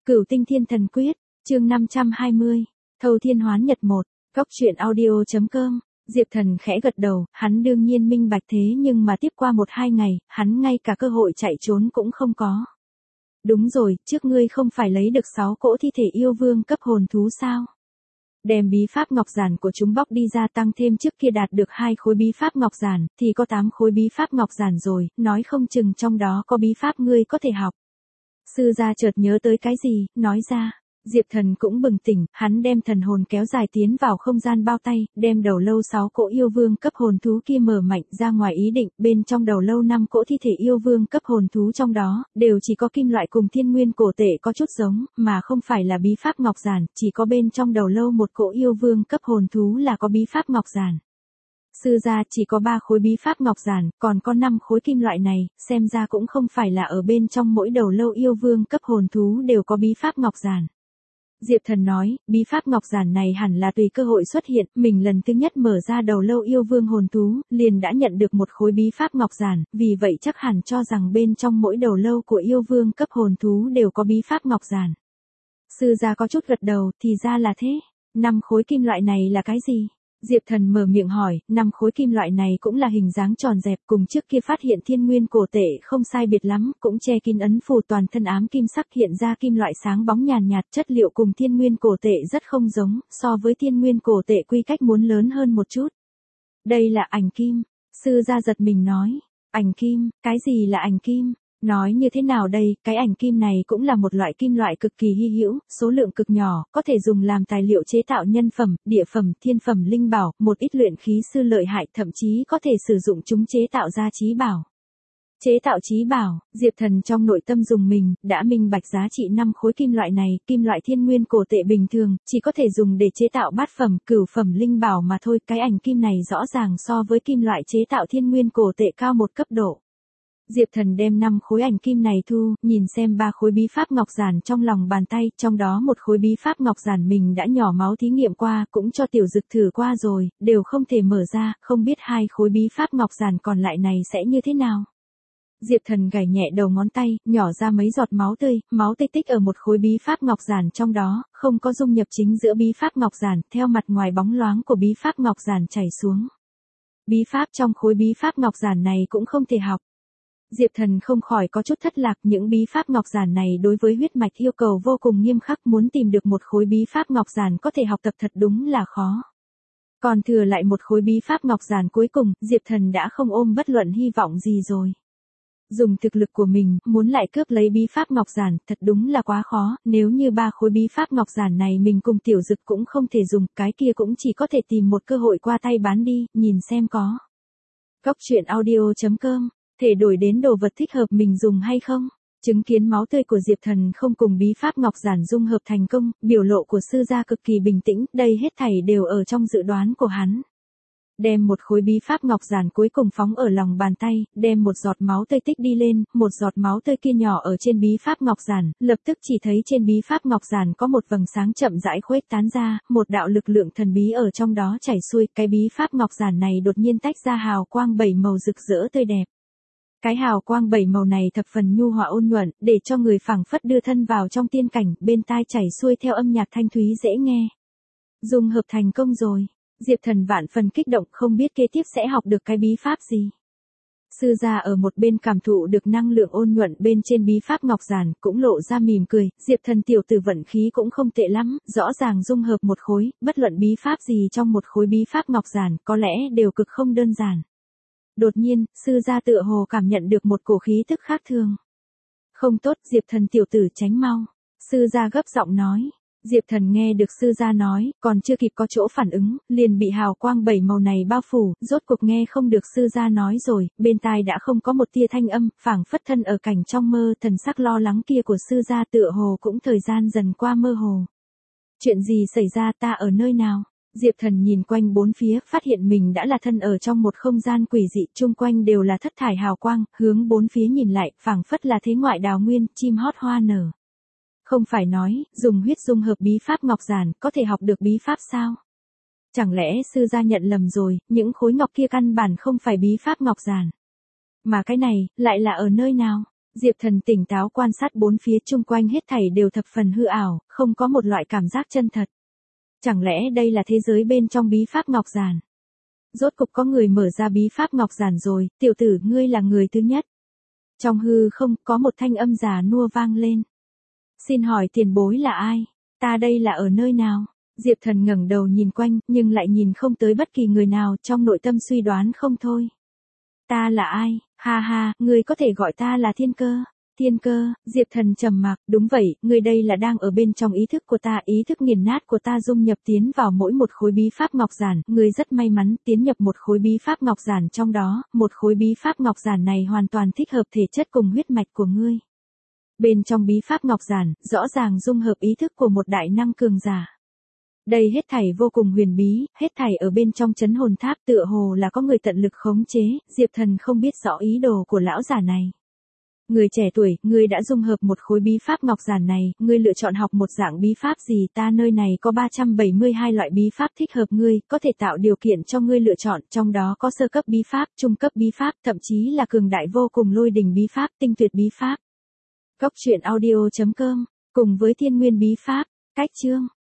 Cửu Tinh Thiên Thần Quyết, chương 520, Thâu Thiên Hoán Nhật 1, Cóc truyện audio.com. Diệp Thần khẽ gật đầu, hắn đương nhiên minh bạch thế nhưng mà tiếp qua 1-2 ngày, hắn ngay cả cơ hội chạy trốn cũng không có. Đúng rồi, trước ngươi không phải lấy được 6 cỗ thi thể yêu vương cấp hồn thú sao? Đem bí pháp ngọc giản của chúng bóc đi ra tăng thêm trước kia đạt được 2 khối bí pháp ngọc giản, thì có 8 khối bí pháp ngọc giản rồi, nói không chừng trong đó có bí pháp ngươi có thể học. Sư gia chợt nhớ tới cái gì, nói ra. Diệp Thần cũng bừng tỉnh, hắn đem thần hồn kéo dài tiến vào không gian bao tay, đem đầu lâu 6 cỗ yêu vương cấp hồn thú kia mở mạnh ra ngoài ý định, bên trong đầu lâu 5 cỗ thi thể yêu vương cấp hồn thú trong đó, đều chỉ có kim loại cùng thiên nguyên cổ tệ có chút giống, mà không phải là bí pháp ngọc giản, chỉ có bên trong đầu lâu một cỗ yêu vương cấp hồn thú là có bí pháp ngọc giản. Sư gia chỉ có 3 khối bí pháp ngọc giản, còn có 5 khối kim loại này, xem ra cũng không phải là ở bên trong mỗi đầu lâu yêu vương cấp hồn thú đều có bí pháp ngọc giản. Diệp Thần nói, bí pháp ngọc giản này hẳn là tùy cơ hội xuất hiện, mình lần thứ nhất mở ra đầu lâu yêu vương hồn thú, liền đã nhận được một khối bí pháp ngọc giản, vì vậy chắc hẳn cho rằng bên trong mỗi đầu lâu của yêu vương cấp hồn thú đều có bí pháp ngọc giản. Sư gia có chút gật đầu, thì ra là thế. 5 khối kim loại này là cái gì? Diệp Thần mở miệng hỏi, 5 khối kim loại này cũng là hình dáng tròn dẹp, cùng trước kia phát hiện thiên nguyên cổ tệ không sai biệt lắm, cũng che kín ấn phù toàn thân ám kim sắc hiện ra kim loại sáng bóng nhàn nhạt, chất liệu cùng thiên nguyên cổ tệ rất không giống, so với thiên nguyên cổ tệ quy cách muốn lớn hơn một chút. Đây là ảnh kim, sư gia giật mình nói, ảnh kim, cái gì là ảnh kim? Nói như thế nào đây, cái ảnh kim này cũng là một loại kim loại cực kỳ hy hữu, số lượng cực nhỏ, có thể dùng làm tài liệu chế tạo nhân phẩm, địa phẩm, thiên phẩm linh bảo, một ít luyện khí sư lợi hại thậm chí có thể sử dụng chúng chế tạo ra chí bảo. Chế tạo chí bảo, Diệp Thần trong nội tâm dùng mình, đã minh bạch giá trị 5 khối kim loại này, kim loại thiên nguyên cổ tệ bình thường, chỉ có thể dùng để chế tạo bát phẩm, cửu phẩm linh bảo mà thôi, cái ảnh kim này rõ ràng so với kim loại chế tạo thiên nguyên cổ tệ cao một cấp độ. Diệp Thần đem 5 khối ảnh kim này thu, nhìn xem 3 khối bí pháp ngọc giản trong lòng bàn tay, trong đó một khối bí pháp ngọc giản mình đã nhỏ máu thí nghiệm qua, cũng cho tiểu dực thử qua rồi, đều không thể mở ra, không biết 2 khối bí pháp ngọc giản còn lại này sẽ như thế nào. Diệp Thần gảy nhẹ đầu ngón tay, nhỏ ra mấy giọt máu tươi tích ở một khối bí pháp ngọc giản trong đó, không có dung nhập chính giữa bí pháp ngọc giản, theo mặt ngoài bóng loáng của bí pháp ngọc giản chảy xuống. Bí pháp trong khối bí pháp ngọc giản này cũng không thể học. Diệp Thần không khỏi có chút thất lạc, những bí pháp ngọc giản này đối với huyết mạch yêu cầu vô cùng nghiêm khắc, muốn tìm được một khối bí pháp ngọc giản có thể học tập thật đúng là khó. Còn thừa lại một khối bí pháp ngọc giản cuối cùng, Diệp Thần đã không ôm bất luận hy vọng gì rồi. Dùng thực lực của mình, muốn lại cướp lấy bí pháp ngọc giản, thật đúng là quá khó, nếu như 3 khối bí pháp ngọc giản này mình cùng tiểu dực cũng không thể dùng, cái kia cũng chỉ có thể tìm một cơ hội qua tay bán đi, nhìn xem có. Cóc truyện audio.com, thể đổi đến đồ vật thích hợp mình dùng hay không? Chứng kiến máu tươi của Diệp Thần không cùng bí pháp ngọc giản dung hợp thành công, biểu lộ của sư gia cực kỳ bình tĩnh, đây hết thảy đều ở trong dự đoán của hắn. Đem một khối bí pháp ngọc giản cuối cùng phóng ở lòng bàn tay, đem một giọt máu tươi tích đi lên, một giọt máu tươi kia nhỏ ở trên bí pháp ngọc giản, lập tức chỉ thấy trên bí pháp ngọc giản có một vầng sáng chậm rãi khuếch tán ra, một đạo lực lượng thần bí ở trong đó chảy xuôi, cái bí pháp ngọc giản này đột nhiên tách ra hào quang 7 màu rực rỡ tươi đẹp. Cái hào quang 7 màu này thập phần nhu hòa ôn nhuận, để cho người phảng phất đưa thân vào trong tiên cảnh, bên tai chảy xuôi theo âm nhạc thanh thúy dễ nghe. Dung hợp thành công rồi. Diệp Thần vạn phần kích động, không biết kế tiếp sẽ học được cái bí pháp gì. Sư gia ở một bên cảm thụ được năng lượng ôn nhuận bên trên bí pháp ngọc giản, cũng lộ ra mỉm cười, Diệp Thần tiểu tử vận khí cũng không tệ lắm, rõ ràng dung hợp một khối, bất luận bí pháp gì trong một khối bí pháp ngọc giản, có lẽ đều cực không đơn giản. Đột nhiên, sư gia tựa hồ cảm nhận được một cổ khí tức khác thường. Không tốt, Diệp Thần tiểu tử tránh mau. Sư gia gấp giọng nói. Diệp Thần nghe được sư gia nói, còn chưa kịp có chỗ phản ứng, liền bị hào quang 7 màu này bao phủ, rốt cuộc nghe không được sư gia nói rồi, bên tai đã không có một tia thanh âm, phảng phất thân ở cảnh trong mơ, thần sắc lo lắng kia của sư gia tựa hồ cũng thời gian dần qua mơ hồ. Chuyện gì xảy ra, ta ở nơi nào? Diệp Thần nhìn quanh bốn phía, phát hiện mình đã là thân ở trong một không gian quỷ dị, chung quanh đều là thất thải hào quang, hướng bốn phía nhìn lại, phảng phất là thế ngoại đào nguyên, chim hót hoa nở. Không phải nói, dùng huyết dung hợp bí pháp ngọc giản, có thể học được bí pháp sao? Chẳng lẽ sư gia nhận lầm rồi, những khối ngọc kia căn bản không phải bí pháp ngọc giản. Mà cái này, lại là ở nơi nào? Diệp Thần tỉnh táo quan sát bốn phía chung quanh, hết thảy đều thập phần hư ảo, không có một loại cảm giác chân thật. Chẳng lẽ đây là thế giới bên trong bí pháp ngọc giản? Rốt cục có người mở ra bí pháp ngọc giản rồi, tiểu tử ngươi là người thứ nhất. Trong hư không có một thanh âm già nua vang lên. Xin hỏi tiền bối là ai? Ta đây là ở nơi nào? Diệp Thần ngẩng đầu nhìn quanh, nhưng lại nhìn không tới bất kỳ người nào, trong nội tâm suy đoán không thôi. Ta là ai? Ha ha, ngươi có thể gọi ta là Thiên Cơ. Thiên Cơ, Diệp Thần trầm mặc, đúng vậy, ngươi đây là đang ở bên trong ý thức của ta, ý thức nghiền nát của ta dung nhập tiến vào mỗi một khối bí pháp ngọc giản, ngươi rất may mắn tiến nhập một khối bí pháp ngọc giản trong đó, một khối bí pháp ngọc giản này hoàn toàn thích hợp thể chất cùng huyết mạch của ngươi. Bên trong bí pháp ngọc giản, rõ ràng dung hợp ý thức của một đại năng cường giả. Đây hết thảy vô cùng huyền bí, hết thảy ở bên trong chấn hồn tháp tựa hồ là có người tận lực khống chế, Diệp Thần không biết rõ ý đồ của lão giả này. Người trẻ tuổi, ngươi đã dung hợp một khối bí pháp ngọc giản này, ngươi lựa chọn học một dạng bí pháp gì? Ta nơi này có 372 loại bí pháp thích hợp ngươi, có thể tạo điều kiện cho ngươi lựa chọn, trong đó có sơ cấp bí pháp, trung cấp bí pháp, thậm chí là cường đại vô cùng lôi đình bí pháp, tinh tuyệt bí pháp. Cốc truyện audio.com, cùng với thiên nguyên bí pháp, cách chương.